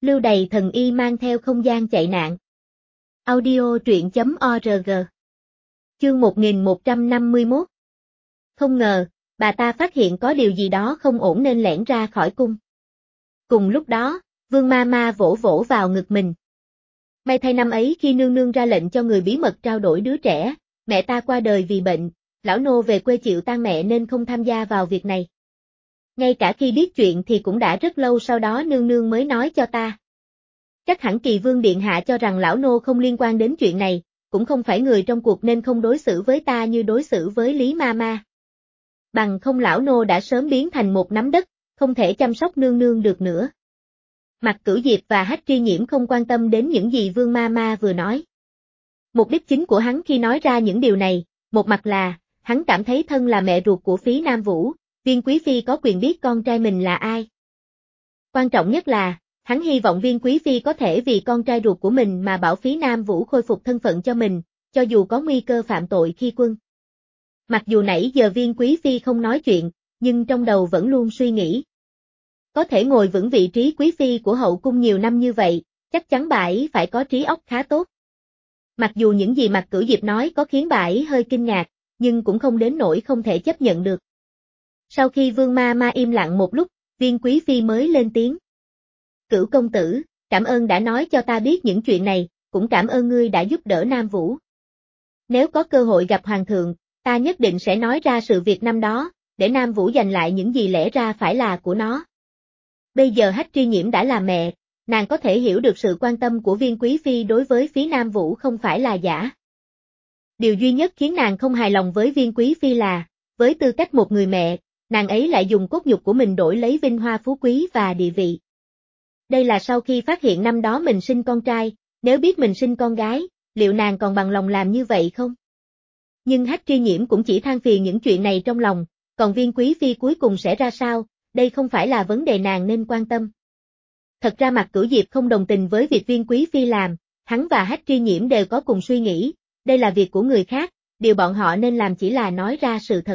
Lưu Đày thần y mang theo không gian chạy nạn. Audio truyện.org. Chương 1151. Không ngờ, bà ta phát hiện có điều gì đó không ổn nên lẻn ra khỏi cung. Cùng lúc đó, Vương Ma Ma vỗ vỗ vào ngực mình. May thay năm ấy khi nương nương ra lệnh cho người bí mật trao đổi đứa trẻ, mẹ ta qua đời vì bệnh, lão nô về quê chịu tang mẹ nên không tham gia vào việc này. Ngay cả khi biết chuyện thì cũng đã rất lâu sau đó nương nương mới nói cho ta. Chắc hẳn Kỳ Vương Điện Hạ cho rằng lão nô không liên quan đến chuyện này, cũng không phải người trong cuộc nên không đối xử với ta như đối xử với Lý Ma Ma. Bằng không lão nô đã sớm biến thành một nắm đất, không thể chăm sóc nương nương được nữa. Mạc Cửu Diệp và Hách Tri Nhiễm không quan tâm đến những gì Vương Ma Ma vừa nói. Mục đích chính của hắn khi nói ra những điều này, một mặt là, hắn cảm thấy thân là mẹ ruột của Phí Nam Vũ, Viên Quý Phi có quyền biết con trai mình là ai. Quan trọng nhất là, hắn hy vọng Viên Quý Phi có thể vì con trai ruột của mình mà bảo Phí Nam Vũ khôi phục thân phận cho mình, cho dù có nguy cơ phạm tội khi quân. Mặc dù nãy giờ Viên Quý Phi không nói chuyện, nhưng trong đầu vẫn luôn suy nghĩ. Có thể ngồi vững vị trí Quý Phi của hậu cung nhiều năm như vậy, chắc chắn bà ấy phải có trí óc khá tốt. Mặc dù những gì Mạc Cửu Diệp nói có khiến bà ấy hơi kinh ngạc, nhưng cũng không đến nỗi không thể chấp nhận được. Sau khi Vương Ma Ma im lặng một lúc, Viên Quý Phi mới lên tiếng. Cửu công tử, cảm ơn đã nói cho ta biết những chuyện này, cũng cảm ơn ngươi đã giúp đỡ Nam Vũ. Nếu có cơ hội gặp Hoàng thượng, ta nhất định sẽ nói ra sự việc năm đó, để Nam Vũ giành lại những gì lẽ ra phải là của nó. Bây giờ Hách Tri Nhiễm đã là mẹ, nàng có thể hiểu được sự quan tâm của Viên Quý Phi đối với Phí Nam Vũ không phải là giả. Điều duy nhất khiến nàng không hài lòng với Viên Quý Phi là, với tư cách một người mẹ, nàng ấy lại dùng cốt nhục của mình đổi lấy vinh hoa phú quý và địa vị. Đây là sau khi phát hiện năm đó mình sinh con trai, nếu biết mình sinh con gái, liệu nàng còn bằng lòng làm như vậy không? Nhưng Hách Tri Nhiễm cũng chỉ than phiền những chuyện này trong lòng, còn Viên Quý Phi cuối cùng sẽ ra sao, đây không phải là vấn đề nàng nên quan tâm. Thật ra Mạc Cửu Diệp không đồng tình với việc Viên Quý Phi làm, hắn và Hách Tri Nhiễm đều có cùng suy nghĩ, đây là việc của người khác, điều bọn họ nên làm chỉ là nói ra sự thật.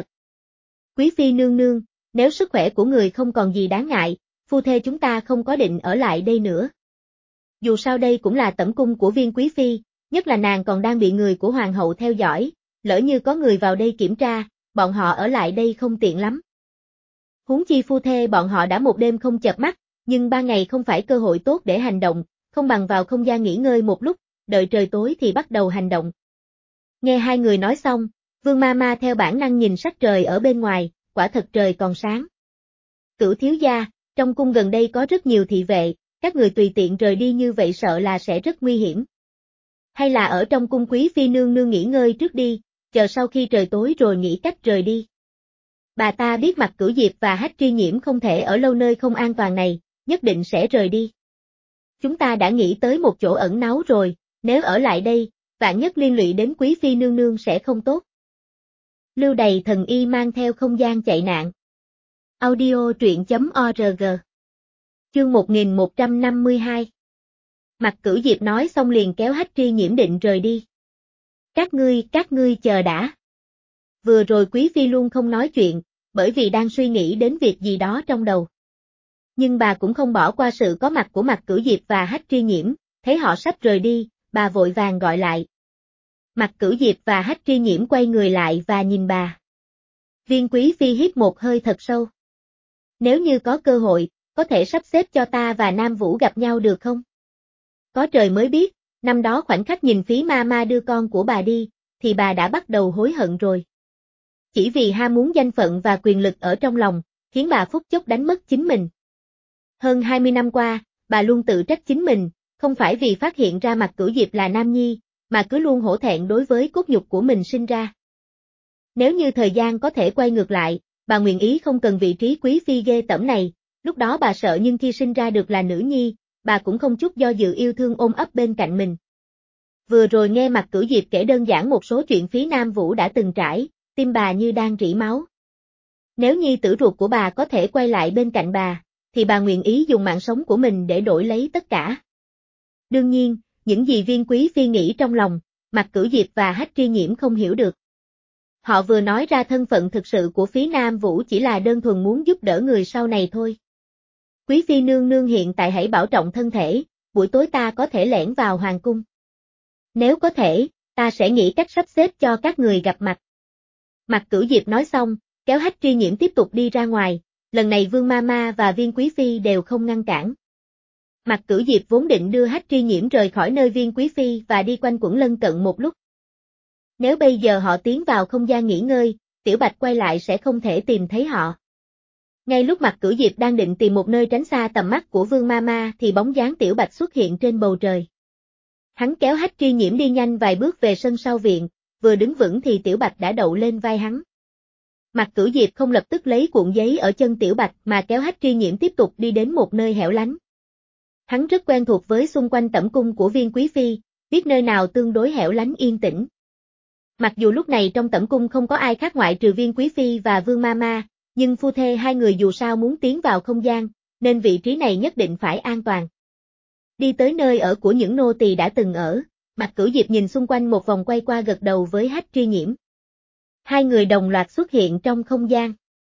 Quý Phi nương nương, nếu sức khỏe của người không còn gì đáng ngại, phu thê chúng ta không có định ở lại đây nữa. Dù sao đây cũng là tẩm cung của Viên Quý Phi, nhất là nàng còn đang bị người của Hoàng hậu theo dõi, lỡ như có người vào đây kiểm tra, bọn họ ở lại đây không tiện lắm. Huống chi phu thê bọn họ đã một đêm không chợp mắt, nhưng 3 ngày không phải cơ hội tốt để hành động, không bằng vào không gian nghỉ ngơi một lúc, đợi trời tối thì bắt đầu hành động. Nghe hai người nói xong, Vương Ma Ma theo bản năng nhìn sắc trời ở bên ngoài, quả thật trời còn sáng. Cửu thiếu gia, trong cung gần đây có rất nhiều thị vệ, các người tùy tiện rời đi như vậy sợ là sẽ rất nguy hiểm. Hay là ở trong cung Quý Phi nương nương nghỉ ngơi trước đi, chờ sau khi trời tối rồi nghĩ cách rời đi. Bà ta biết Mạc Cửu Diệp và Hách Tri Nhiễm không thể ở lâu nơi không an toàn này, nhất định sẽ rời đi. Chúng ta đã nghĩ tới một chỗ ẩn náu rồi, nếu ở lại đây, vạn nhất liên lụy đến Quý Phi nương nương sẽ không tốt. Lưu Đày thần y mang theo không gian chạy nạn. Audio truyện.org. Chương 1152. Mạc Cửu Diệp nói xong liền kéo Hách Tri Nhiễm định rời đi. Các ngươi chờ đã. Vừa rồi Quý Phi luôn không nói chuyện, bởi vì đang suy nghĩ đến việc gì đó trong đầu. Nhưng bà cũng không bỏ qua sự có mặt của Mạc Cửu Diệp và Hách Tri Nhiễm, thấy họ sắp rời đi, bà vội vàng gọi lại. Mạc Cửu Diệp và Hách Tri Nhiễm quay người lại và nhìn bà. Viên Quý Phi hít một hơi thật sâu. Nếu như có cơ hội, có thể sắp xếp cho ta và Nam Vũ gặp nhau được không? Có trời mới biết, năm đó khoảnh khắc nhìn Phí Ma Ma đưa con của bà đi, thì bà đã bắt đầu hối hận rồi. Chỉ vì ham muốn danh phận và quyền lực ở trong lòng, khiến bà phút chốc đánh mất chính mình. Hơn 20 năm qua, bà luôn tự trách chính mình, không phải vì phát hiện ra Mạc Cửu Diệp là nam nhi, mà cứ luôn hổ thẹn đối với cốt nhục của mình sinh ra. Nếu như thời gian có thể quay ngược lại, bà nguyện ý không cần vị trí quý phi ghê tởm này, lúc đó bà sợ nhưng khi sinh ra được là nữ nhi, bà cũng không chút do dự yêu thương ôm ấp bên cạnh mình. Vừa rồi nghe Mạc Cửu Diệp kể đơn giản một số chuyện Phí Nam Vũ đã từng trải, tim bà như đang rỉ máu. Nếu nhi tử ruột của bà có thể quay lại bên cạnh bà, thì bà nguyện ý dùng mạng sống của mình để đổi lấy tất cả. Đương nhiên, những gì Viên Quý Phi nghĩ trong lòng, Mạc Cửu Diệp và Hách Tri Nhiễm không hiểu được. Họ vừa nói ra thân phận thực sự của Phí Nam Vũ chỉ là đơn thuần muốn giúp đỡ người sau này thôi. Quý phi nương nương hiện tại hãy bảo trọng thân thể, buổi tối ta có thể lẻn vào hoàng cung. Nếu có thể, ta sẽ nghĩ cách sắp xếp cho các người gặp mặt. Mạc Cửu Diệp nói xong, kéo Hách Tri Nhiễm tiếp tục đi ra ngoài, lần này Vương Mama và Viên Quý Phi đều không ngăn cản. Mạc Cửu Diệp vốn định đưa Hách Tri Nhiễm rời khỏi nơi Viên Quý Phi và đi quanh quẩn lân cận một lúc. Nếu bây giờ họ tiến vào không gian nghỉ ngơi, Tiểu Bạch quay lại sẽ không thể tìm thấy họ. Ngay lúc Mạc Cửu Diệp đang định tìm một nơi tránh xa tầm mắt của Vương Mama thì bóng dáng Tiểu Bạch xuất hiện trên bầu trời. Hắn kéo Hách Tri Nhiễm đi nhanh vài bước về sân sau viện, vừa đứng vững thì Tiểu Bạch đã đậu lên vai hắn. Mạc Cửu Diệp không lập tức lấy cuộn giấy ở chân Tiểu Bạch mà kéo Hách Tri Nhiễm tiếp tục đi đến một nơi hẻo lánh. Hắn rất quen thuộc với xung quanh tẩm cung của Viên Quý Phi, biết nơi nào tương đối hẻo lánh yên tĩnh. Mặc dù lúc này trong tẩm cung không có ai khác ngoại trừ Viên Quý Phi và Vương Mama, nhưng phu thê hai người dù sao muốn tiến vào không gian, nên vị trí này nhất định phải an toàn. Đi tới nơi ở của những nô tỳ đã từng ở, Mạc Cửu Diệp nhìn xung quanh một vòng quay qua gật đầu với Hách Tri Nhiễm. Hai người đồng loạt xuất hiện trong không gian.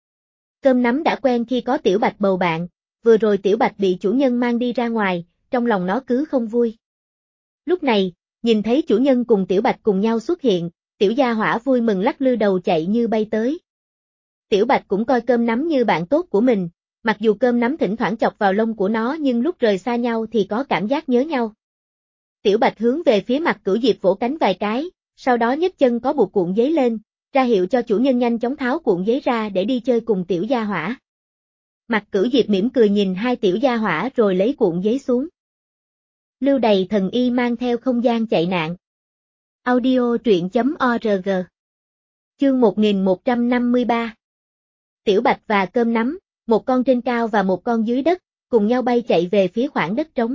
Cơm nắm đã quen khi có Tiểu Bạch bầu bạn, vừa rồi Tiểu Bạch bị chủ nhân mang đi ra ngoài, trong lòng nó cứ không vui. Lúc này, nhìn thấy chủ nhân cùng Tiểu Bạch cùng nhau xuất hiện, Tiểu gia hỏa vui mừng lắc lư đầu chạy như bay tới. Tiểu Bạch cũng coi cơm nắm như bạn tốt của mình, mặc dù cơm nắm thỉnh thoảng chọc vào lông của nó nhưng lúc rời xa nhau thì có cảm giác nhớ nhau. Tiểu Bạch hướng về phía Mạc Cửu Diệp vỗ cánh vài cái, sau đó nhấc chân có buộc cuộn giấy lên, ra hiệu cho chủ nhân nhanh chóng tháo cuộn giấy ra để đi chơi cùng Tiểu gia hỏa. Mạc Cửu Diệp mỉm cười nhìn hai Tiểu gia hỏa rồi lấy cuộn giấy xuống. Lưu Đầy Thần Y mang theo không gian chạy nạn. Audio truyện.org. Chương 1153. Tiểu Bạch và cơm nắm, một con trên cao và một con dưới đất, cùng nhau bay chạy về phía khoảng đất trống.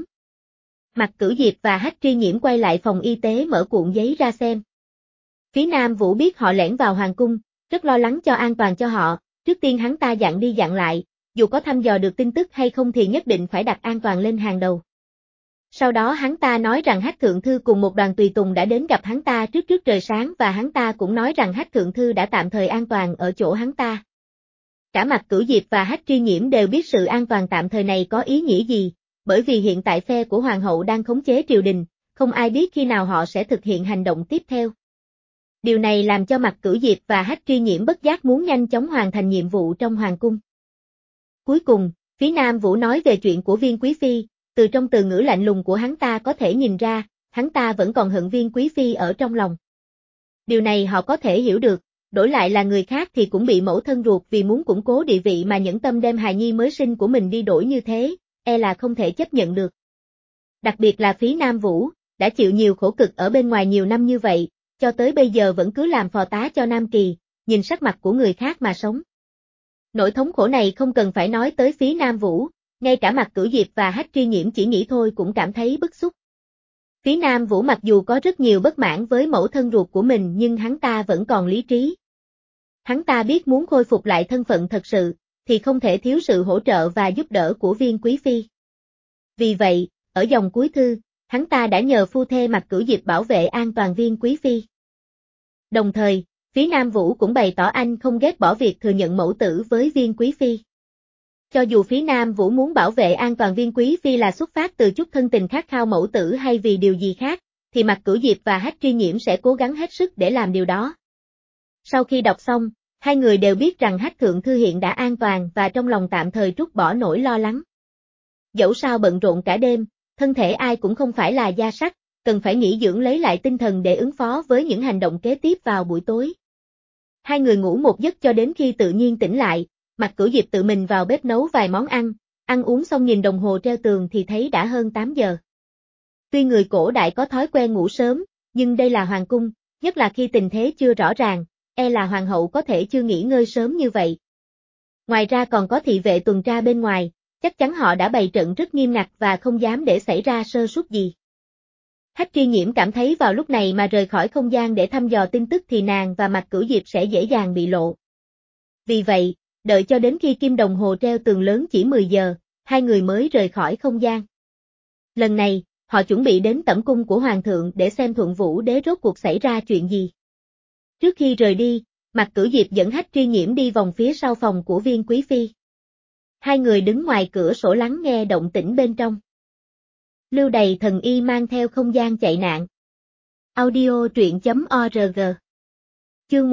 Mạc Cửu Diệp và Hách Tri Nhiễm quay lại phòng y tế mở cuộn giấy ra xem. Phía Nam Vũ biết họ lẻn vào hoàng cung, rất lo lắng cho an toàn cho họ, trước tiên hắn ta dặn đi dặn lại, dù có thăm dò được tin tức hay không thì nhất định phải đặt an toàn lên hàng đầu. Sau đó hắn ta nói rằng Hách Thượng Thư cùng một đoàn tùy tùng đã đến gặp hắn ta trước trời sáng và hắn ta cũng nói rằng Hách Thượng Thư đã tạm thời an toàn ở chỗ hắn ta. Cả Mạc Cửu Diệp và Hách Tri Nhiễm đều biết sự an toàn tạm thời này có ý nghĩa gì, bởi vì hiện tại phe của Hoàng hậu đang khống chế triều đình, không ai biết khi nào họ sẽ thực hiện hành động tiếp theo. Điều này làm cho Mạc Cửu Diệp và Hách Tri Nhiễm bất giác muốn nhanh chóng hoàn thành nhiệm vụ trong hoàng cung. Cuối cùng, phía Nam Vũ nói về chuyện của Viên Quý Phi, từ trong từ ngữ lạnh lùng của hắn ta có thể nhìn ra, hắn ta vẫn còn hận Viên Quý Phi ở trong lòng. Điều này họ có thể hiểu được, đổi lại là người khác thì cũng bị mẫu thân ruột vì muốn củng cố địa vị mà nhẫn tâm đem hài nhi mới sinh của mình đi đổi như thế, là không thể chấp nhận được. Đặc biệt là phía Nam Vũ, đã chịu nhiều khổ cực ở bên ngoài nhiều năm như vậy, cho tới bây giờ vẫn cứ làm phò tá cho Nam Kỳ, nhìn sắc mặt của người khác mà sống. Nỗi thống khổ này không cần phải nói tới phía Nam Vũ, ngay cả Mạc Cửu Diệp và Hách Tri Nhiễm chỉ nghĩ thôi cũng cảm thấy bức xúc. Phía Nam Vũ mặc dù có rất nhiều bất mãn với mẫu thân ruột của mình nhưng hắn ta vẫn còn lý trí. Hắn ta biết muốn khôi phục lại thân phận thật sự, thì không thể thiếu sự hỗ trợ và giúp đỡ của Viên Quý Phi. Vì vậy, ở dòng cuối thư, hắn ta đã nhờ phu thê Mạc Cửu Diệp bảo vệ an toàn Viên Quý Phi. Đồng thời, phía Nam Vũ cũng bày tỏ anh không ghét bỏ việc thừa nhận mẫu tử với Viên Quý Phi. Cho dù phía Nam Vũ muốn bảo vệ an toàn Viên Quý Phi là xuất phát từ chút thân tình khát khao mẫu tử hay vì điều gì khác, thì Mạc Cửu Diệp và Hách Tri Nhiễm sẽ cố gắng hết sức để làm điều đó. Sau khi đọc xong, hai người đều biết rằng Hách Thượng Thư hiện đã an toàn và trong lòng tạm thời trút bỏ nỗi lo lắng. Dẫu sao bận rộn cả đêm, thân thể ai cũng không phải là da sắt, cần phải nghỉ dưỡng lấy lại tinh thần để ứng phó với những hành động kế tiếp vào buổi tối. Hai người ngủ một giấc cho đến khi tự nhiên tỉnh lại, Mạc Cửu Diệp tự mình vào bếp nấu vài món ăn uống xong nhìn đồng hồ treo tường thì thấy đã hơn 8 giờ. Tuy người cổ đại có thói quen ngủ sớm, nhưng đây là hoàng cung, nhất là khi tình thế chưa rõ ràng, là hoàng hậu có thể chưa nghỉ ngơi sớm như vậy. Ngoài ra còn có thị vệ tuần tra bên ngoài, chắc chắn họ đã bày trận rất nghiêm ngặt và không dám để xảy ra sơ suất gì. Hách Tri Nhiễm cảm thấy vào lúc này mà rời khỏi không gian để thăm dò tin tức thì nàng và Mạc Cửu Diệp sẽ dễ dàng bị lộ. Vì vậy, đợi cho đến khi kim đồng hồ treo tường lớn chỉ 10 giờ, hai người mới rời khỏi không gian. Lần này, họ chuẩn bị đến tẩm cung của Hoàng thượng để xem Thuận Vũ Đế rốt cuộc xảy ra chuyện gì. Trước khi rời đi, Mạc Cửu Diệp dẫn Hách Tri Nhiễm đi vòng phía sau phòng của Viên Quý Phi. Hai người đứng ngoài cửa sổ lắng nghe động tĩnh bên trong. Lưu Đầy Thần Y mang theo không gian chạy nạn. Audio truyện.org. Chương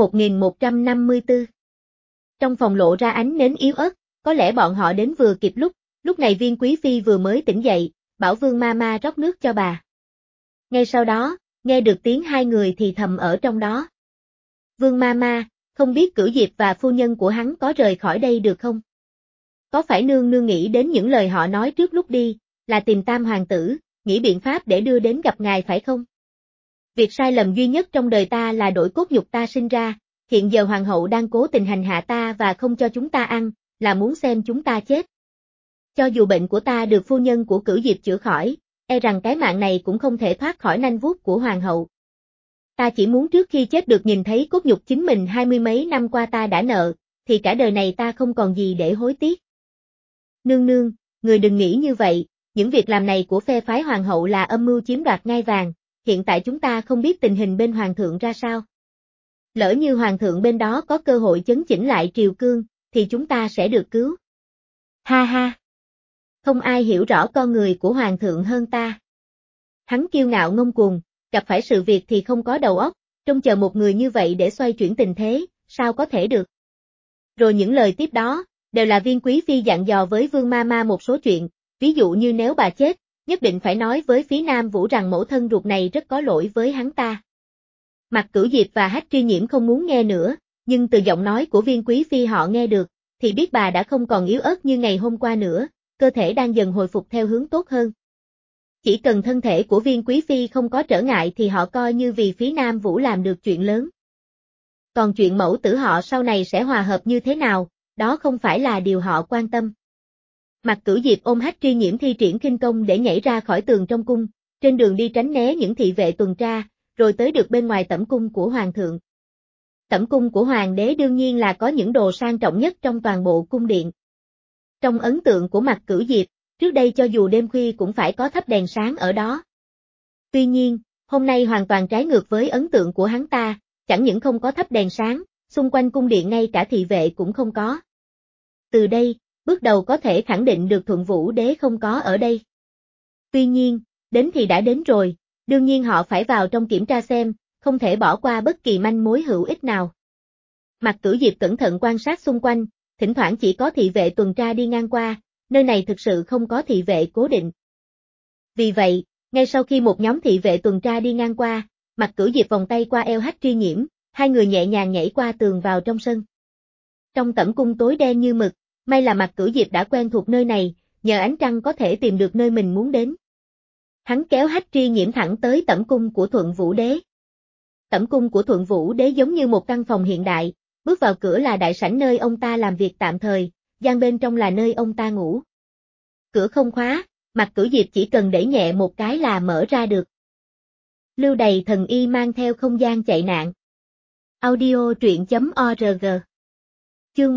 1154. Trong phòng lộ ra ánh nến yếu ớt, có lẽ bọn họ đến vừa kịp lúc này Viên Quý Phi vừa mới tỉnh dậy, bảo Vương Mama rót nước cho bà. Ngay sau đó, nghe được tiếng hai người thì thầm ở trong đó. Vương Mama, không biết Cửu Diệp và phu nhân của hắn có rời khỏi đây được không? Có phải nương nương nghĩ đến những lời họ nói trước lúc đi, là tìm Tam hoàng tử, nghĩ biện pháp để đưa đến gặp ngài phải không? Việc sai lầm duy nhất trong đời ta là đổi cốt nhục ta sinh ra, hiện giờ hoàng hậu đang cố tình hành hạ ta và không cho chúng ta ăn, là muốn xem chúng ta chết. Cho dù bệnh của ta được phu nhân của Cửu Diệp chữa khỏi, e rằng cái mạng này cũng không thể thoát khỏi nanh vuốt của hoàng hậu. Ta chỉ muốn trước khi chết được nhìn thấy cốt nhục chính mình 20 mấy năm qua ta đã nợ, thì cả đời này ta không còn gì để hối tiếc. Nương nương, người đừng nghĩ như vậy, những việc làm này của phe phái hoàng hậu là âm mưu chiếm đoạt ngai vàng, hiện tại chúng ta không biết tình hình bên hoàng thượng ra sao. Lỡ như hoàng thượng bên đó có cơ hội chấn chỉnh lại triều cương, thì chúng ta sẽ được cứu. Ha ha! Không ai hiểu rõ con người của hoàng thượng hơn ta. Hắn kiêu ngạo ngông cuồng, gặp phải sự việc thì không có đầu óc, trông chờ một người như vậy để xoay chuyển tình thế, sao có thể được. Rồi những lời tiếp đó, đều là Viên Quý Phi dặn dò với Vương Mama một số chuyện, ví dụ như nếu bà chết, nhất định phải nói với phía Nam Vũ rằng mẫu thân ruột này rất có lỗi với hắn ta. Mặt Cửu Diệp và Hách Tri Nhiễm không muốn nghe nữa, nhưng từ giọng nói của Viên Quý Phi họ nghe được, thì biết bà đã không còn yếu ớt như ngày hôm qua nữa, cơ thể đang dần hồi phục theo hướng tốt hơn. Chỉ cần thân thể của Viên Quý Phi không có trở ngại thì họ coi như vì phía Nam Vũ làm được chuyện lớn. Còn chuyện mẫu tử họ sau này sẽ hòa hợp như thế nào, đó không phải là điều họ quan tâm. Mặt Cửu Diệp ôm Hách Tri Nhiễm thi triển khinh công để nhảy ra khỏi tường trong cung, trên đường đi tránh né những thị vệ tuần tra, rồi tới được bên ngoài tẩm cung của hoàng thượng. Tẩm cung của hoàng đế đương nhiên là có những đồ sang trọng nhất trong toàn bộ cung điện. Trong ấn tượng của Mặt Cửu Diệp, trước đây cho dù đêm khuya cũng phải có thắp đèn sáng ở đó. Tuy nhiên, hôm nay hoàn toàn trái ngược với ấn tượng của hắn ta, chẳng những không có thắp đèn sáng, xung quanh cung điện ngay cả thị vệ cũng không có. Từ đây, bước đầu có thể khẳng định được Thuận Vũ Đế không có ở đây. Tuy nhiên, đến thì đã đến rồi, đương nhiên họ phải vào trong kiểm tra xem, không thể bỏ qua bất kỳ manh mối hữu ích nào. Mặt Cửu Diệp cẩn thận quan sát xung quanh, thỉnh thoảng chỉ có thị vệ tuần tra đi ngang qua, nơi này thực sự không có thị vệ cố định. Vì vậy, ngay sau khi một nhóm thị vệ tuần tra đi ngang qua, Mặt Cửu Diệp vòng tay qua eo Hách Tri Nhiễm, hai người nhẹ nhàng nhảy qua tường vào trong sân. Trong tẩm cung tối đen như mực, may là Mặt Cửu Diệp đã quen thuộc nơi này, nhờ ánh trăng có thể tìm được nơi mình muốn đến. Hắn kéo Hách Tri Nhiễm thẳng tới tẩm cung của Thuận Vũ Đế. Tẩm cung của Thuận Vũ Đế giống như một căn phòng hiện đại, bước vào cửa là đại sảnh nơi ông ta làm việc tạm thời, gian bên trong là nơi ông ta ngủ. Cửa không khóa, Mặt Cửu Diệp chỉ cần đẩy nhẹ một cái là mở ra được. Lưu Đầy Thần Y mang theo không gian chạy nạn. Audio truyện.org. Chương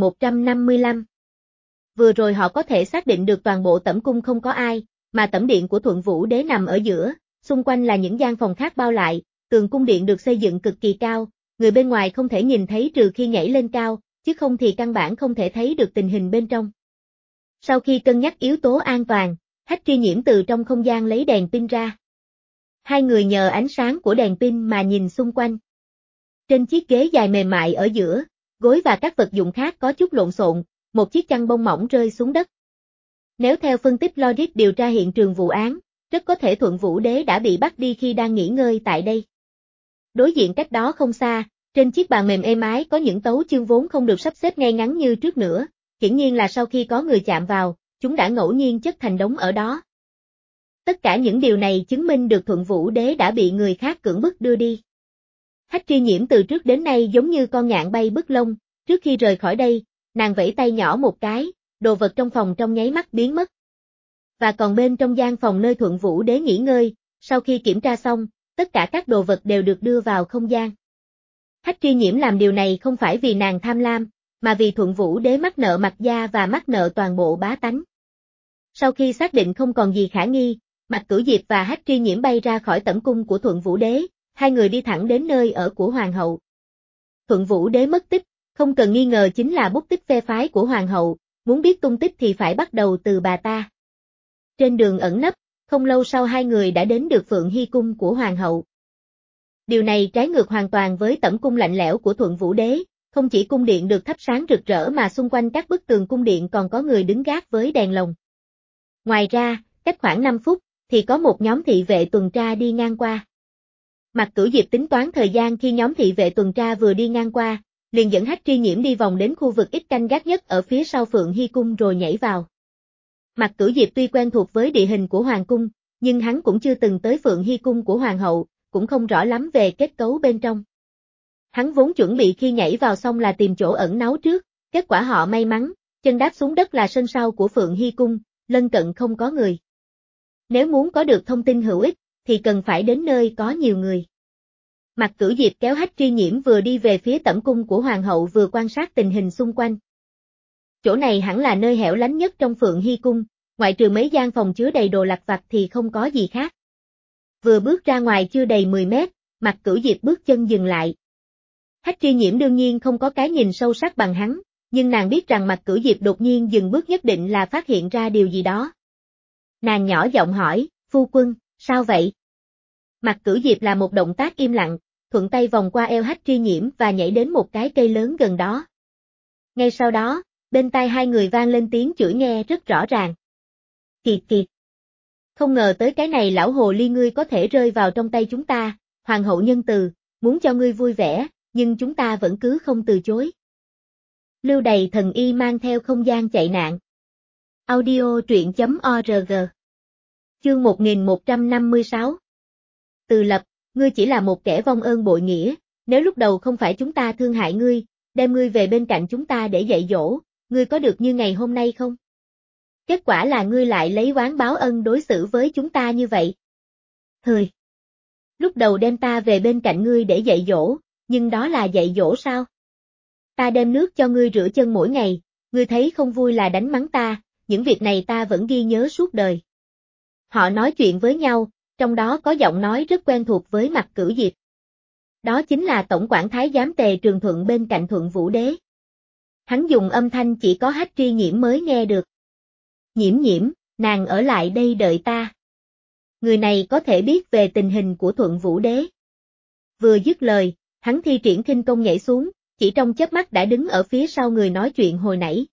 1155. Vừa rồi họ có thể xác định được toàn bộ tẩm cung không có ai, mà tẩm điện của Thuận Vũ Đế nằm ở giữa, xung quanh là những gian phòng khác bao lại, tường cung điện được xây dựng cực kỳ cao, người bên ngoài không thể nhìn thấy trừ khi nhảy lên cao, chứ không thì căn bản không thể thấy được tình hình bên trong. Sau khi cân nhắc yếu tố an toàn, Hách Tri Nhiễm từ trong không gian lấy đèn pin ra. Hai người nhờ ánh sáng của đèn pin mà nhìn xung quanh. Trên chiếc ghế dài mềm mại ở giữa, gối và các vật dụng khác có chút lộn xộn, một chiếc chăn bông mỏng rơi xuống đất. Nếu theo phân tích logic điều tra hiện trường vụ án, rất có thể Thuận Vũ Đế đã bị bắt đi khi đang nghỉ ngơi tại đây. Đối diện cách đó không xa, trên chiếc bàn mềm êm ái có những tấu chương vốn không được sắp xếp ngay ngắn như trước nữa, hiển nhiên là sau khi có người chạm vào, chúng đã ngẫu nhiên chất thành đống ở đó. Tất cả những điều này chứng minh được Thuận Vũ Đế đã bị người khác cưỡng bức đưa đi. Hách Tri Nhiễm từ trước đến nay giống như con nhạn bay bứt lông, trước khi rời khỏi đây, nàng vẫy tay nhỏ một cái, đồ vật trong phòng trong nháy mắt biến mất. Và còn bên trong gian phòng nơi Thuận Vũ Đế nghỉ ngơi, sau khi kiểm tra xong, tất cả các đồ vật đều được đưa vào không gian. Hách Tri Nhiễm làm điều này không phải vì nàng tham lam, mà vì Thuận Vũ Đế mắc nợ Mạc gia và mắc nợ toàn bộ bá tánh. Sau khi xác định không còn gì khả nghi, Mặt Cửu Diệp và Hách Tri Nhiễm bay ra khỏi tẩm cung của Thuận Vũ Đế, hai người đi thẳng đến nơi ở của hoàng hậu. Thuận Vũ Đế mất tích, không cần nghi ngờ chính là bút tích phe phái của hoàng hậu, muốn biết tung tích thì phải bắt đầu từ bà ta. Trên đường ẩn nấp, không lâu sau hai người đã đến được Phượng Hy cung của hoàng hậu. Điều này trái ngược hoàn toàn với tẩm cung lạnh lẽo của Thuận Vũ Đế, không chỉ cung điện được thắp sáng rực rỡ mà xung quanh các bức tường cung điện còn có người đứng gác với đèn lồng. Ngoài ra, cách khoảng 5 phút, thì có một nhóm thị vệ tuần tra đi ngang qua. Mạc Cửu Diệp tính toán thời gian khi nhóm thị vệ tuần tra vừa đi ngang qua, liền dẫn Hách Tri Nhiễm đi vòng đến khu vực ít canh gác nhất ở phía sau Phượng Hy cung rồi nhảy vào. Mạc Cửu Diệp tuy quen thuộc với địa hình của hoàng cung, nhưng hắn cũng chưa từng tới Phượng Hy cung của hoàng hậu, cũng không rõ lắm về kết cấu bên trong. Hắn vốn chuẩn bị khi nhảy vào xong là tìm chỗ ẩn náu trước, kết quả họ may mắn, chân đáp xuống đất là sân sau của Phượng Hy cung, lân cận không có người. Nếu muốn có được thông tin hữu ích, thì cần phải đến nơi có nhiều người. Mạc Cửu Diệp kéo Hách Tri Nhiễm vừa đi về phía tẩm cung của hoàng hậu vừa quan sát tình hình xung quanh. Chỗ này hẳn là nơi hẻo lánh nhất trong Phượng Hy cung, ngoại trừ mấy gian phòng chứa đầy đồ lặt vặt thì không có gì khác. Vừa bước ra ngoài chưa đầy 10 mét, Mạc Cửu Diệp bước chân dừng lại. Hách Tri Nhiễm đương nhiên không có cái nhìn sâu sắc bằng hắn, nhưng nàng biết rằng Mạc Cửu Diệp đột nhiên dừng bước nhất định là phát hiện ra điều gì đó. Nàng nhỏ giọng hỏi, phu quân, sao vậy? Mạc Cửu Diệp là một động tác im lặng, thuận tay vòng qua eo Hách Tri Nhiễm và nhảy đến một cái cây lớn gần đó. Ngay sau đó, bên tai hai người vang lên tiếng chửi nghe rất rõ ràng. Kiệt kiệt! Không ngờ tới cái này lão hồ ly ngươi có thể rơi vào trong tay chúng ta, hoàng hậu nhân từ, muốn cho ngươi vui vẻ, nhưng chúng ta vẫn cứ không từ chối. Lưu Đầy Thần Y mang theo không gian chạy nạn. Audio truyện.org. Chương 1156. Từ Lập, ngươi chỉ là một kẻ vong ơn bội nghĩa, nếu lúc đầu không phải chúng ta thương hại ngươi, đem ngươi về bên cạnh chúng ta để dạy dỗ, ngươi có được như ngày hôm nay không? Kết quả là ngươi lại lấy oán báo ân đối xử với chúng ta như vậy. Hừ. Lúc đầu đem ta về bên cạnh ngươi để dạy dỗ, nhưng đó là dạy dỗ sao? Ta đem nước cho ngươi rửa chân mỗi ngày, ngươi thấy không vui là đánh mắng ta, những việc này ta vẫn ghi nhớ suốt đời. Họ nói chuyện với nhau, trong đó có giọng nói rất quen thuộc với Mạc Cửu Diệp. Đó chính là Tổng quản Thái giám Tề Trường Thuận bên cạnh Thuận Vũ Đế. Hắn dùng âm thanh chỉ có Hách Tri Nhiễm mới nghe được. Nhiễm Nhiễm, nàng ở lại đây đợi ta. Người này có thể biết về tình hình của Thuận Vũ Đế. Vừa dứt lời, hắn thi triển khinh công nhảy xuống, chỉ trong chớp mắt đã đứng ở phía sau người nói chuyện hồi nãy.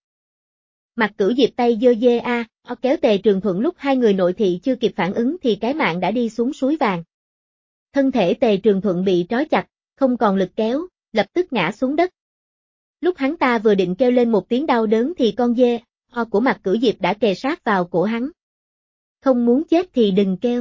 Mạc Cửu Diệp tay giơ dê kéo Tề Trường Thuận lúc hai người nội thị chưa kịp phản ứng thì cái mạng đã đi xuống suối vàng. Thân thể Tề Trường Thuận bị trói chặt, không còn lực kéo, lập tức ngã xuống đất. Lúc hắn ta vừa định kêu lên một tiếng đau đớn thì con dê của Mạc Cửu Diệp đã kề sát vào cổ hắn. Không muốn chết thì đừng kêu.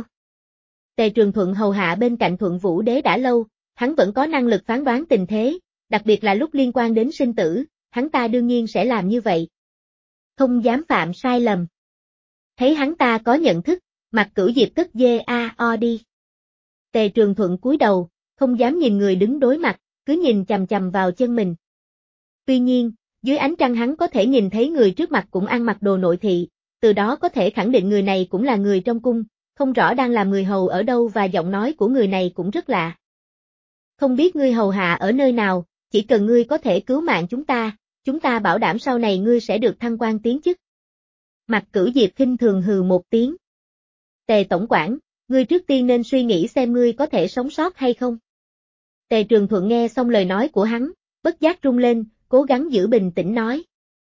Tề Trường Thuận hầu hạ bên cạnh Thuận Vũ Đế đã lâu, hắn vẫn có năng lực phán đoán tình thế, đặc biệt là lúc liên quan đến sinh tử, hắn ta đương nhiên sẽ làm như vậy. Không dám phạm sai lầm. Thấy hắn ta có nhận thức, Mạc Cửu Diệp cất dê đi. Tề Trường Thuận cúi đầu, không dám nhìn người đứng đối mặt, cứ nhìn chằm chằm vào chân mình. Tuy nhiên, dưới ánh trăng hắn có thể nhìn thấy người trước mặt cũng ăn mặc đồ nội thị, từ đó có thể khẳng định người này cũng là người trong cung, không rõ đang làm người hầu ở đâu và giọng nói của người này cũng rất lạ. Không biết ngươi hầu hạ ở nơi nào, chỉ cần ngươi có thể cứu mạng chúng ta bảo đảm sau này ngươi sẽ được thăng quan tiến chức. Mạc Cửu Diệp khinh thường hừ một tiếng. Tề tổng quản, ngươi trước tiên nên suy nghĩ xem ngươi có thể sống sót hay không. Tề Trường Thuận nghe xong lời nói của hắn, bất giác run lên, cố gắng giữ bình tĩnh nói.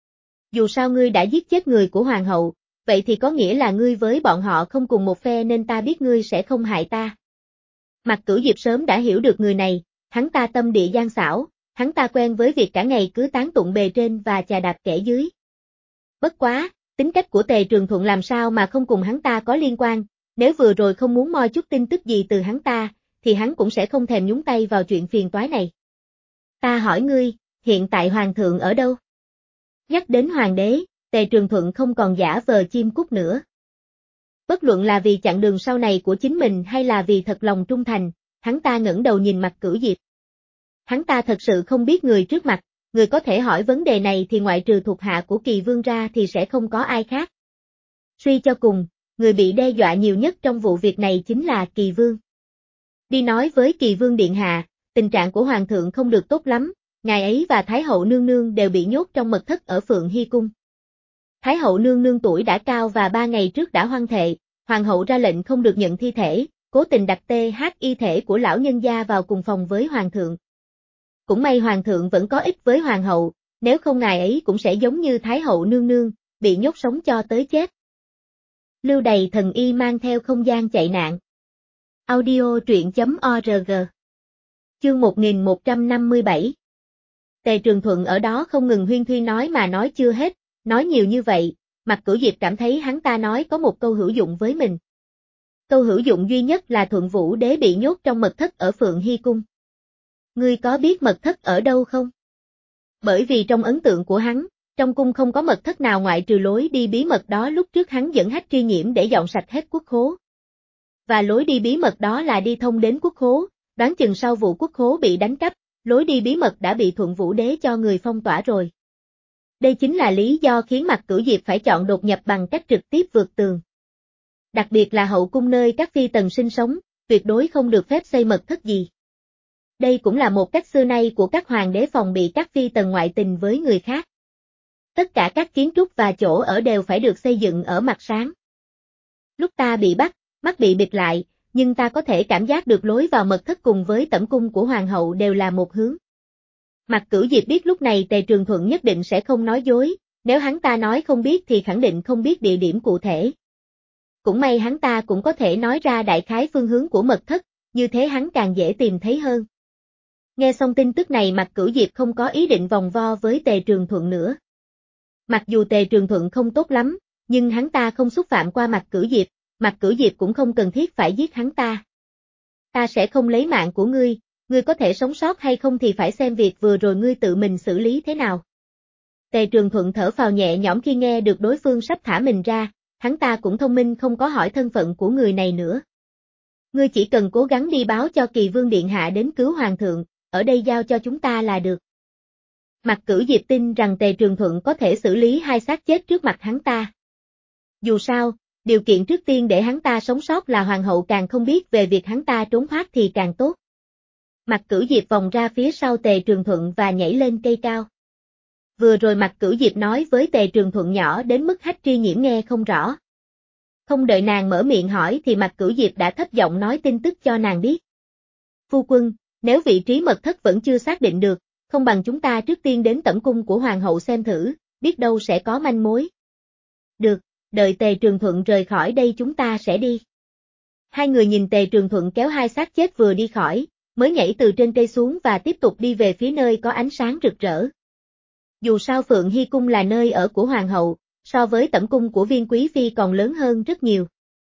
Dù sao ngươi đã giết chết người của hoàng hậu, vậy thì có nghĩa là ngươi với bọn họ không cùng một phe nên ta biết ngươi sẽ không hại ta. Mạc Cửu Diệp sớm đã hiểu được người này, hắn ta tâm địa gian xảo, hắn ta quen với việc cả ngày cứ tán tụng bề trên và chà đạp kẻ dưới. Bất quá, tính cách của Tề Trường Thuận làm sao mà không cùng hắn ta có liên quan, nếu vừa rồi không muốn moi chút tin tức gì từ hắn ta, thì hắn cũng sẽ không thèm nhúng tay vào chuyện phiền toái này. Ta hỏi ngươi, hiện tại hoàng thượng ở đâu? Nhắc đến hoàng đế, Tề Trường Thuận không còn giả vờ chim cút nữa. Bất luận là vì chặng đường sau này của chính mình hay là vì thật lòng trung thành, hắn ta ngẩng đầu nhìn Mạc Cửu Diệp. Hắn ta thật sự không biết người trước mặt, người có thể hỏi vấn đề này thì ngoại trừ thuộc hạ của Kỳ Vương ra thì sẽ không có ai khác. Suy cho cùng, người bị đe dọa nhiều nhất trong vụ việc này chính là Kỳ Vương. Đi nói với Kỳ Vương điện hạ, tình trạng của hoàng thượng không được tốt lắm, ngài ấy và Thái hậu nương nương đều bị nhốt trong mật thất ở Phượng Hy cung. Thái hậu nương nương tuổi đã cao và 3 ngày trước đã hoang thệ, hoàng hậu ra lệnh không được nhận thi thể, cố tình đặt y thể của lão nhân gia vào cùng phòng với hoàng thượng. Cũng may hoàng thượng vẫn có ích với hoàng hậu, nếu không ngài ấy cũng sẽ giống như Thái hậu nương nương, bị nhốt sống cho tới chết. Lưu đày thần y mang theo không gian chạy nạn. Audio truyện.org. Chương 1157. Tề Trường Thuận ở đó không ngừng huyên thuyên nói mà nói chưa hết, nói nhiều như vậy, Mạc Cửu Diệp cảm thấy hắn ta nói có một câu hữu dụng với mình. Câu hữu dụng duy nhất là Thuận Vũ Đế bị nhốt trong mật thất ở Phượng Hy Cung. Ngươi có biết mật thất ở đâu không? Bởi vì trong ấn tượng của hắn, trong cung không có mật thất nào ngoại trừ lối đi bí mật đó lúc trước hắn dẫn Hách Tri Nhiễm để dọn sạch hết quốc khố. Và lối đi bí mật đó là đi thông đến quốc khố, đoán chừng sau vụ quốc khố bị đánh cắp, lối đi bí mật đã bị Thuận Vũ Đế cho người phong tỏa rồi. Đây chính là lý do khiến Mạc Cửu Diệp phải chọn đột nhập bằng cách trực tiếp vượt tường. Đặc biệt là hậu cung nơi các phi tần sinh sống, tuyệt đối không được phép xây mật thất gì. Đây cũng là một cách xưa nay của các hoàng đế phòng bị các phi tần ngoại tình với người khác. Tất cả các kiến trúc và chỗ ở đều phải được xây dựng ở mặt sáng. Lúc ta bị bắt, mắt bị bịt lại, nhưng ta có thể cảm giác được lối vào mật thất cùng với tẩm cung của hoàng hậu đều là một hướng. Mạc Cửu Diệp biết lúc này Tề Trường Thuận nhất định sẽ không nói dối, nếu hắn ta nói không biết thì khẳng định không biết địa điểm cụ thể. Cũng may hắn ta cũng có thể nói ra đại khái phương hướng của mật thất, như thế hắn càng dễ tìm thấy hơn. Nghe xong tin tức này Mạc Cửu Diệp không có ý định vòng vo với Tề Trường Thuận nữa. Mặc dù Tề Trường Thuận không tốt lắm, nhưng hắn ta không xúc phạm qua Mạc Cửu Diệp cũng không cần thiết phải giết hắn ta. Ta sẽ không lấy mạng của ngươi có thể sống sót hay không thì phải xem việc vừa rồi ngươi tự mình xử lý thế nào. Tề Trường Thuận thở phào nhẹ nhõm khi nghe được đối phương sắp thả mình ra, hắn ta cũng thông minh không có hỏi thân phận của người này nữa. Ngươi chỉ cần cố gắng đi báo cho Kỳ Vương Điện Hạ đến cứu Hoàng thượng, ở đây giao cho chúng ta là được. Mạc Cửu Diệp tin rằng Tề Trường Thuận có thể xử lý hai xác chết trước mặt hắn ta. Dù sao, điều kiện trước tiên để hắn ta sống sót là hoàng hậu càng không biết về việc hắn ta trốn thoát thì càng tốt. Mạc Cửu Diệp vòng ra phía sau Tề Trường Thuận và nhảy lên cây cao. Vừa rồi Mạc Cửu Diệp nói với Tề Trường Thuận nhỏ đến mức Hách Tri Nhiễm nghe không rõ. Không đợi nàng mở miệng hỏi thì Mạc Cửu Diệp đã thấp giọng nói tin tức cho nàng biết. Phu quân, nếu vị trí mật thất vẫn chưa xác định được, không bằng chúng ta trước tiên đến tẩm cung của hoàng hậu xem thử, biết đâu sẽ có manh mối. Được, đợi Tề Trường Thuận rời khỏi đây chúng ta sẽ đi. Hai người nhìn Tề Trường Thuận kéo hai xác chết vừa đi khỏi, mới nhảy từ trên cây xuống và tiếp tục đi về phía nơi có ánh sáng rực rỡ. Dù sao Phượng Hy Cung là nơi ở của hoàng hậu, so với tẩm cung của Viên Quý Phi còn lớn hơn rất nhiều.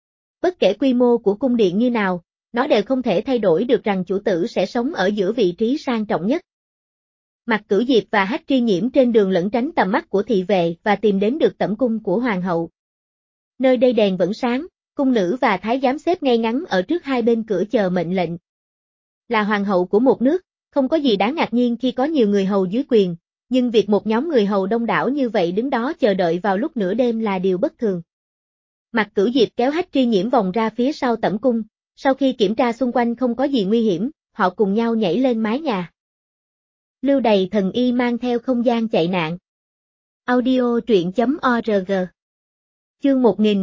Bất kể quy mô của cung điện như nào, nó đều không thể thay đổi được rằng chủ tử sẽ sống ở giữa vị trí sang trọng nhất. Mạc Cửu Diệp và Hách Tri Nhiễm trên đường lẩn tránh tầm mắt của thị vệ và tìm đến được tẩm cung của hoàng hậu. Nơi đây đèn vẫn sáng, cung nữ và thái giám xếp ngay ngắn ở trước hai bên cửa chờ mệnh lệnh. Là hoàng hậu của một nước, không có gì đáng ngạc nhiên khi có nhiều người hầu dưới quyền, nhưng việc một nhóm người hầu đông đảo như vậy đứng đó chờ đợi vào lúc nửa đêm là điều bất thường. Mạc Cửu Diệp kéo Hách Tri Nhiễm vòng ra phía sau tẩm cung, sau khi kiểm tra xung quanh không có gì nguy hiểm, họ cùng nhau nhảy lên mái nhà. Lưu đày thần y mang theo không gian chạy nạn. Audio truyện.org. Chương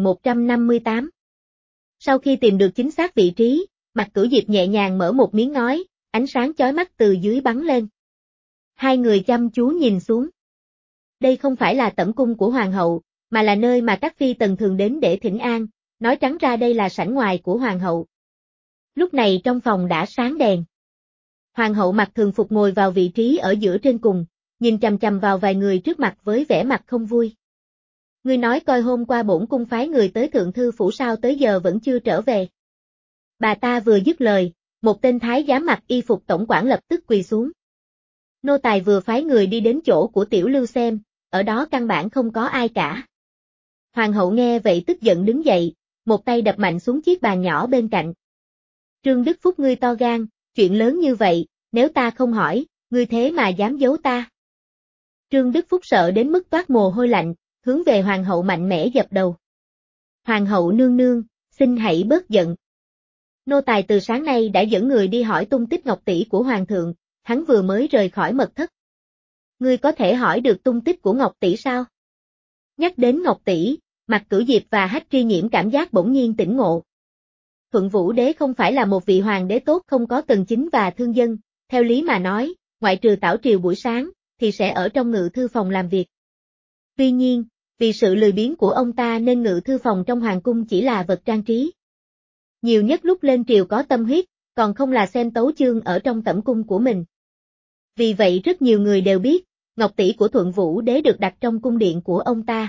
1158. Sau khi tìm được chính xác vị trí, Mạc Cửu Diệp nhẹ nhàng mở một miếng ngói, ánh sáng chói mắt từ dưới bắn lên. Hai người chăm chú nhìn xuống. Đây không phải là tẩm cung của hoàng hậu, mà là nơi mà các phi tần thường đến để thỉnh an, nói trắng ra đây là sảnh ngoài của hoàng hậu. Lúc này trong phòng đã sáng đèn. Hoàng hậu mặc thường phục ngồi vào vị trí ở giữa trên cùng, nhìn chằm chằm vào vài người trước mặt với vẻ mặt không vui. Ngươi nói coi hôm qua bổn cung phái người tới thượng thư phủ sao tới giờ vẫn chưa trở về. Bà ta vừa dứt lời, một tên thái giám mặc y phục tổng quản lập tức quỳ xuống. Nô tài vừa phái người đi đến chỗ của Tiểu Lưu xem, ở đó căn bản không có ai cả. Hoàng hậu nghe vậy tức giận đứng dậy, một tay đập mạnh xuống chiếc bàn nhỏ bên cạnh. Trương Đức Phúc ngươi to gan, chuyện lớn như vậy, nếu ta không hỏi, ngươi thế mà dám giấu ta. Trương Đức Phúc sợ đến mức toát mồ hôi lạnh, hướng về hoàng hậu mạnh mẽ dập đầu. Hoàng hậu nương nương, xin hãy bớt giận. Nô tài từ sáng nay đã dẫn người đi hỏi tung tích ngọc tỷ của hoàng thượng, hắn vừa mới rời khỏi mật thất. Ngươi có thể hỏi được tung tích của ngọc tỷ sao? Nhắc đến Ngọc tỷ, Mạc Cửu Diệp và Hách Tri Nhiễm cảm giác bỗng nhiên tỉnh ngộ. Thuận Vũ Đế không phải là một vị hoàng đế tốt không có cần chính và thương dân, theo lý mà nói, ngoại trừ tảo triều buổi sáng, thì sẽ ở trong ngự thư phòng làm việc. Tuy nhiên, vì sự lười biếng của ông ta nên ngự thư phòng trong hoàng cung chỉ là vật trang trí. Nhiều nhất lúc lên triều có tâm huyết, còn không là xem tấu chương ở trong tẩm cung của mình. Vì vậy rất nhiều người đều biết, Ngọc tỷ của Thuận Vũ Đế được đặt trong cung điện của ông ta.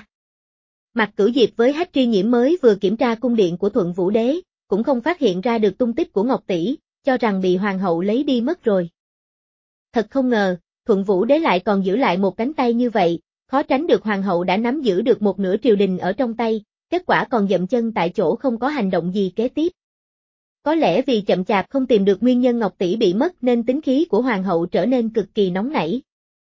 Mạc Cửu Diệp với Hách Tri Nhiễm mới vừa kiểm tra cung điện của Thuận Vũ Đế, cũng không phát hiện ra được tung tích của Ngọc tỷ, cho rằng bị hoàng hậu lấy đi mất rồi. Thật không ngờ, Thuận Vũ Đế lại còn giữ lại một cánh tay như vậy, khó tránh được hoàng hậu đã nắm giữ được một nửa triều đình ở trong tay, kết quả còn dậm chân tại chỗ không có hành động gì kế tiếp. Có lẽ vì chậm chạp không tìm được nguyên nhân Ngọc tỷ bị mất nên tính khí của hoàng hậu trở nên cực kỳ nóng nảy.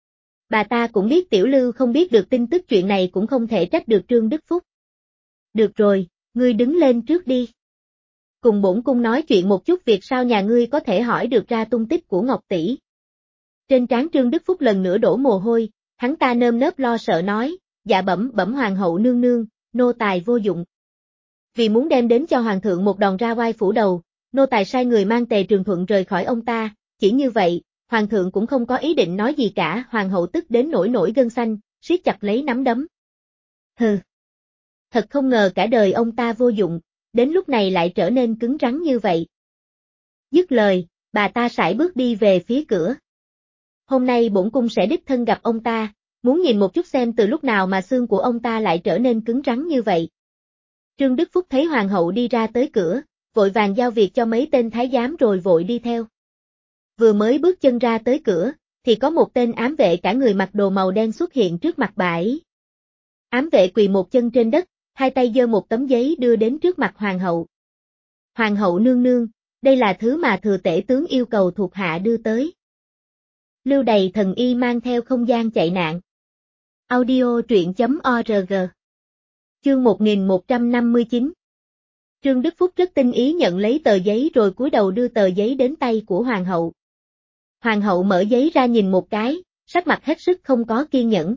Bà ta cũng biết Tiểu Lưu không biết được tin tức chuyện này cũng không thể trách được Trương Đức Phúc. Được rồi, ngươi đứng lên trước đi. Cùng bổn cung nói chuyện một chút, việc sao nhà ngươi có thể hỏi được ra tung tích của Ngọc tỷ. Trên trán Trương Đức Phúc lần nữa đổ mồ hôi, hắn ta nơm nớp lo sợ nói, dạ bẩm hoàng hậu nương nương, nô tài vô dụng. Vì muốn đem đến cho hoàng thượng một đòn ra oai phủ đầu, nô tài sai người mang Tề Trường Thuận rời khỏi ông ta, chỉ như vậy, hoàng thượng cũng không có ý định nói gì cả. Hoàng hậu tức đến nổi gân xanh, siết chặt lấy nắm đấm. Hừ. Thật không ngờ cả đời ông ta vô dụng, đến lúc này lại trở nên cứng rắn như vậy. Dứt lời, bà ta sải bước đi về phía cửa. Hôm nay bổn cung sẽ đích thân gặp ông ta, muốn nhìn một chút xem từ lúc nào mà xương của ông ta lại trở nên cứng rắn như vậy. Trương Đức Phúc thấy hoàng hậu đi ra tới cửa, vội vàng giao việc cho mấy tên thái giám rồi vội đi theo. Vừa mới bước chân ra tới cửa, thì có một tên ám vệ cả người mặc đồ màu đen xuất hiện trước mặt bà ấy. Ám vệ quỳ một chân trên đất, hai tay giơ một tấm giấy đưa đến trước mặt hoàng hậu. Hoàng hậu nương nương, đây là thứ mà thừa tể tướng yêu cầu thuộc hạ đưa tới. Lưu Đầy Thần Y mang theo không gian chạy nạn. Audio truyện.org. Chương 1159. Trương Đức Phúc rất tinh ý nhận lấy tờ giấy rồi cúi đầu đưa tờ giấy đến tay của hoàng hậu. Hoàng hậu mở giấy ra nhìn một cái, sắc mặt hết sức không có kiên nhẫn.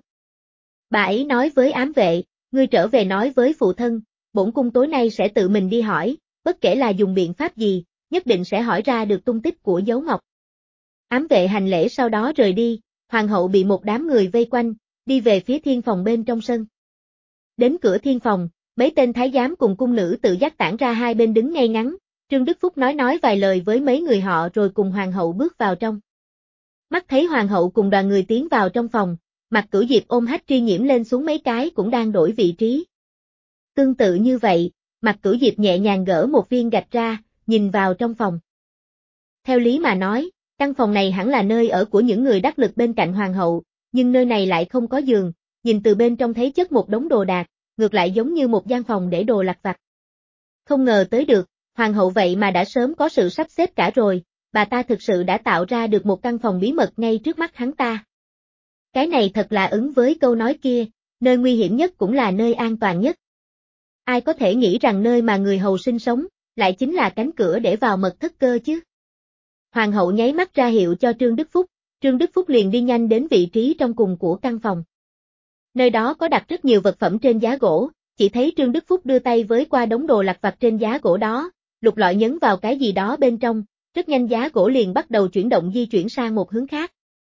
Bà ấy nói với ám vệ, ngươi trở về nói với phụ thân, bổn cung tối nay sẽ tự mình đi hỏi, bất kể là dùng biện pháp gì, nhất định sẽ hỏi ra được tung tích của dấu ngọc. Ám vệ hành lễ sau đó rời đi, hoàng hậu bị một đám người vây quanh, đi về phía thiên phòng bên trong sân. Đến cửa thiên phòng, mấy tên thái giám cùng cung nữ tự dắt tản ra hai bên đứng ngay ngắn, Trương Đức Phúc nói vài lời với mấy người họ rồi cùng hoàng hậu bước vào trong. Mắt thấy hoàng hậu cùng đoàn người tiến vào trong phòng, Mạc Cửu Diệp ôm Hách Tri Nhiễm lên xuống mấy cái cũng đang đổi vị trí. Tương tự như vậy, Mạc Cửu Diệp nhẹ nhàng gỡ một viên gạch ra, nhìn vào trong phòng. Theo lý mà nói, căn phòng này hẳn là nơi ở của những người đắc lực bên cạnh hoàng hậu, nhưng nơi này lại không có giường, nhìn từ bên trong thấy chất một đống đồ đạc, ngược lại giống như một gian phòng để đồ lặt vặt. Không ngờ tới được, hoàng hậu vậy mà đã sớm có sự sắp xếp cả rồi, bà ta thực sự đã tạo ra được một căn phòng bí mật ngay trước mắt hắn ta. Cái này thật là ứng với câu nói kia, nơi nguy hiểm nhất cũng là nơi an toàn nhất. Ai có thể nghĩ rằng nơi mà người hầu sinh sống, lại chính là cánh cửa để vào mật thất cơ chứ. Hoàng hậu nháy mắt ra hiệu cho Trương Đức Phúc liền đi nhanh đến vị trí trong cùng của căn phòng. Nơi đó có đặt rất nhiều vật phẩm trên giá gỗ, chỉ thấy Trương Đức Phúc đưa tay với qua đống đồ lặt vặt trên giá gỗ đó, lục lọi nhấn vào cái gì đó bên trong, rất nhanh giá gỗ liền bắt đầu chuyển động di chuyển sang một hướng khác.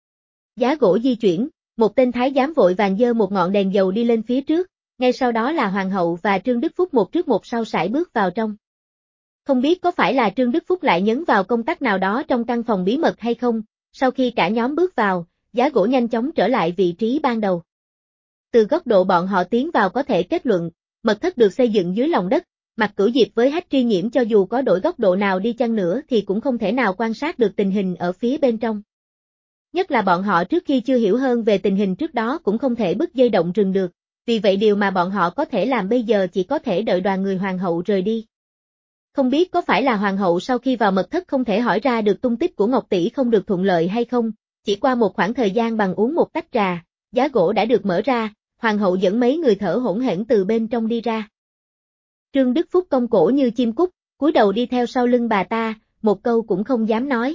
Giá gỗ di chuyển, một tên thái giám vội vàng giơ một ngọn đèn dầu đi lên phía trước, ngay sau đó là hoàng hậu và Trương Đức Phúc một trước một sau sải bước vào trong. Không biết có phải là Trương Đức Phúc lại nhấn vào công tắc nào đó trong căn phòng bí mật hay không, sau khi cả nhóm bước vào, giá gỗ nhanh chóng trở lại vị trí ban đầu. Từ góc độ bọn họ tiến vào có thể kết luận, mật thất được xây dựng dưới lòng đất, Mạc Cửu Diệp với Hách Tri Nhiễm cho dù có đổi góc độ nào đi chăng nữa thì cũng không thể nào quan sát được tình hình ở phía bên trong. Nhất là bọn họ trước khi chưa hiểu hơn về tình hình trước đó cũng không thể bứt dây động rừng được, vì vậy điều mà bọn họ có thể làm bây giờ chỉ có thể đợi đoàn người hoàng hậu rời đi. Không biết có phải là hoàng hậu sau khi vào mật thất không thể hỏi ra được tung tích của Ngọc tỷ không được thuận lợi hay không, chỉ qua một khoảng thời gian bằng uống một tách trà, giá gỗ đã được mở ra, hoàng hậu dẫn mấy người thở hổn hển từ bên trong đi ra. Trương Đức Phúc cong cổ như chim cút, cúi đầu đi theo sau lưng bà ta, một câu cũng không dám nói.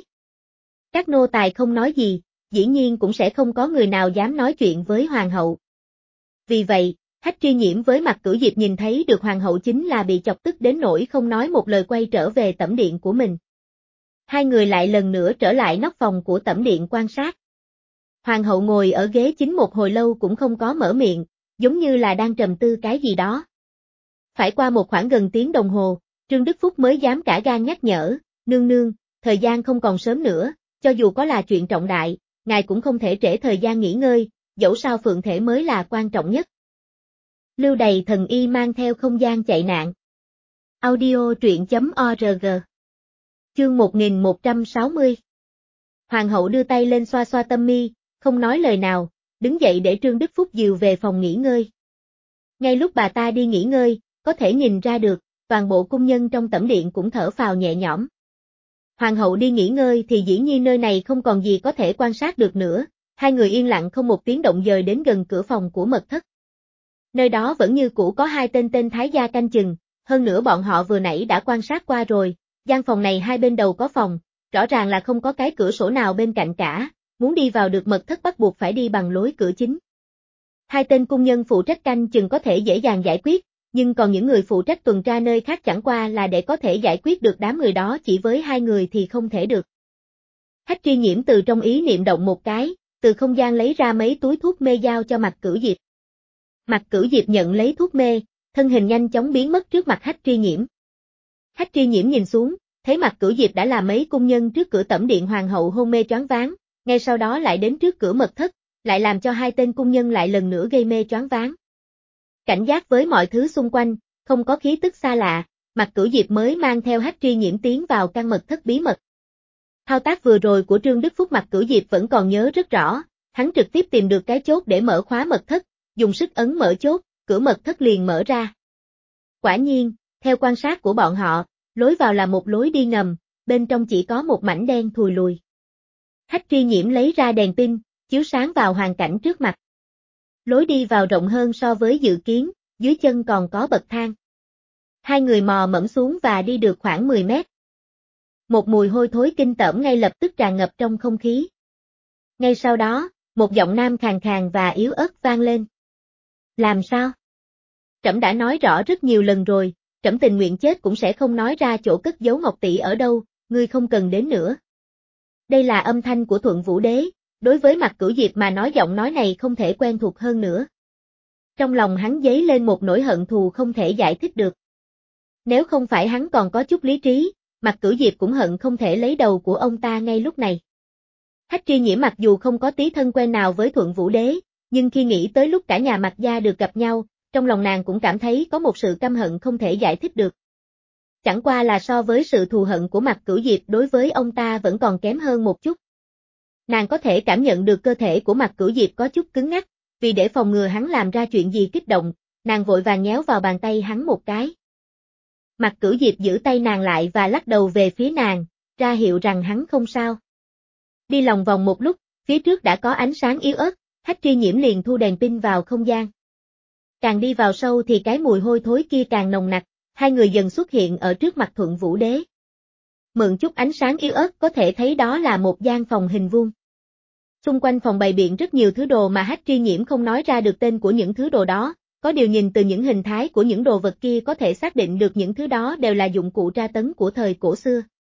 Các nô tài không nói gì, dĩ nhiên cũng sẽ không có người nào dám nói chuyện với hoàng hậu. Vì vậy, Hách Tri Nhiễm với Mặc Cửu Diệp nhìn thấy được hoàng hậu chính là bị chọc tức đến nỗi không nói một lời quay trở về tẩm điện của mình. Hai người lại lần nữa trở lại nóc phòng của tẩm điện quan sát. Hoàng hậu ngồi ở ghế chính một hồi lâu cũng không có mở miệng, giống như là đang trầm tư cái gì đó. Phải qua một khoảng gần tiếng đồng hồ, Trương Đức Phúc mới dám cả gan nhắc nhở, nương nương, thời gian không còn sớm nữa, cho dù có là chuyện trọng đại, ngài cũng không thể trễ thời gian nghỉ ngơi, dẫu sao phượng thể mới là quan trọng nhất. Lưu Đày thần y mang theo không gian chạy nạn. Audio truyện.org. Chương 1160. Hoàng hậu đưa tay lên xoa xoa tâm mi, không nói lời nào, đứng dậy để Trương Đức Phúc dìu về phòng nghỉ ngơi. Ngay lúc bà ta đi nghỉ ngơi, có thể nhìn ra được, toàn bộ cung nhân trong tẩm điện cũng thở phào nhẹ nhõm. Hoàng hậu đi nghỉ ngơi thì dĩ nhiên nơi này không còn gì có thể quan sát được nữa, hai người yên lặng không một tiếng động dời đến gần cửa phòng của mật thất. Nơi đó vẫn như cũ có hai tên thái gia canh chừng, hơn nữa bọn họ vừa nãy đã quan sát qua rồi, gian phòng này hai bên đầu có phòng, rõ ràng là không có cái cửa sổ nào bên cạnh cả, muốn đi vào được mật thất bắt buộc phải đi bằng lối cửa chính. Hai tên cung nhân phụ trách canh chừng có thể dễ dàng giải quyết, nhưng còn những người phụ trách tuần tra nơi khác chẳng qua là để có thể giải quyết được đám người đó chỉ với hai người thì không thể được. Hách Tri Nhiễm từ trong ý niệm động một cái, từ không gian lấy ra mấy túi thuốc mê giao cho Mặc Cửu Diệp. Mặc Cửu Diệp nhận lấy thuốc mê, thân hình nhanh chóng biến mất trước mặt Hách Tri Nhiễm. Hách Tri Nhiễm nhìn xuống, thấy Mặc Cửu Diệp đã là mấy cung nhân trước cửa tẩm điện hoàng hậu hôn mê choáng váng, ngay sau đó lại đến trước cửa mật thất, lại làm cho hai tên cung nhân lại lần nữa gây mê choáng váng. Cảnh giác với mọi thứ xung quanh, không có khí tức xa lạ, Mặc Cửu Diệp mới mang theo Hách Tri Nhiễm tiến vào căn mật thất bí mật. Thao tác vừa rồi của Trương Đức Phúc Mặc Cửu Diệp vẫn còn nhớ rất rõ, hắn trực tiếp tìm được cái chốt để mở khóa mật thất, dùng sức ấn mở chốt, cửa mật thất liền mở ra. Quả nhiên, theo quan sát của bọn họ, lối vào là một lối đi ngầm, bên trong chỉ có một mảnh đen thùi lùi. Hách Tri Nhiễm lấy ra đèn pin, chiếu sáng vào hoàn cảnh trước mặt. Lối đi vào rộng hơn so với dự kiến, dưới chân còn có bậc thang. Hai người mò mẫm xuống và đi được khoảng 10 mét. Một mùi hôi thối kinh tởm ngay lập tức tràn ngập trong không khí. Ngay sau đó, một giọng nam khàn khàn và yếu ớt vang lên. Làm sao? Trẫm đã nói rõ rất nhiều lần rồi, trẫm tình nguyện chết cũng sẽ không nói ra chỗ cất giấu Ngọc tỷ ở đâu, ngươi không cần đến nữa. Đây là âm thanh của Thuận Vũ Đế, đối với Mặc Cửu Diệp mà nói giọng nói này không thể quen thuộc hơn nữa. Trong lòng hắn dấy lên một nỗi hận thù không thể giải thích được. Nếu không phải hắn còn có chút lý trí, Mặc Cửu Diệp cũng hận không thể lấy đầu của ông ta ngay lúc này. Hách Tri Nhiễm mặc dù không có tí thân quen nào với Thuận Vũ Đế, nhưng khi nghĩ tới lúc cả nhà Mặc gia được gặp nhau, trong lòng nàng cũng cảm thấy có một sự căm hận không thể giải thích được. Chẳng qua là so với sự thù hận của Mặc Cửu Diệp đối với ông ta vẫn còn kém hơn một chút. Nàng có thể cảm nhận được cơ thể của Mặc Cửu Diệp có chút cứng ngắc, vì để phòng ngừa hắn làm ra chuyện gì kích động, nàng vội vàng nhéo vào bàn tay hắn một cái. Mặc Cửu Diệp giữ tay nàng lại và lắc đầu về phía nàng, ra hiệu rằng hắn không sao. Đi lòng vòng một lúc, phía trước đã có ánh sáng yếu ớt, Hách Tri Nhiễm liền thu đèn pin vào không gian. Càng đi vào sâu thì cái mùi hôi thối kia càng nồng nặc, hai người dần xuất hiện ở trước mặt Thuận Vũ Đế. Mượn chút ánh sáng yếu ớt có thể thấy đó là một gian phòng hình vuông. Xung quanh phòng bày biện rất nhiều thứ đồ mà Hách Tri Nhiễm không nói ra được tên của những thứ đồ đó, có điều nhìn từ những hình thái của những đồ vật kia có thể xác định được những thứ đó đều là dụng cụ tra tấn của thời cổ xưa.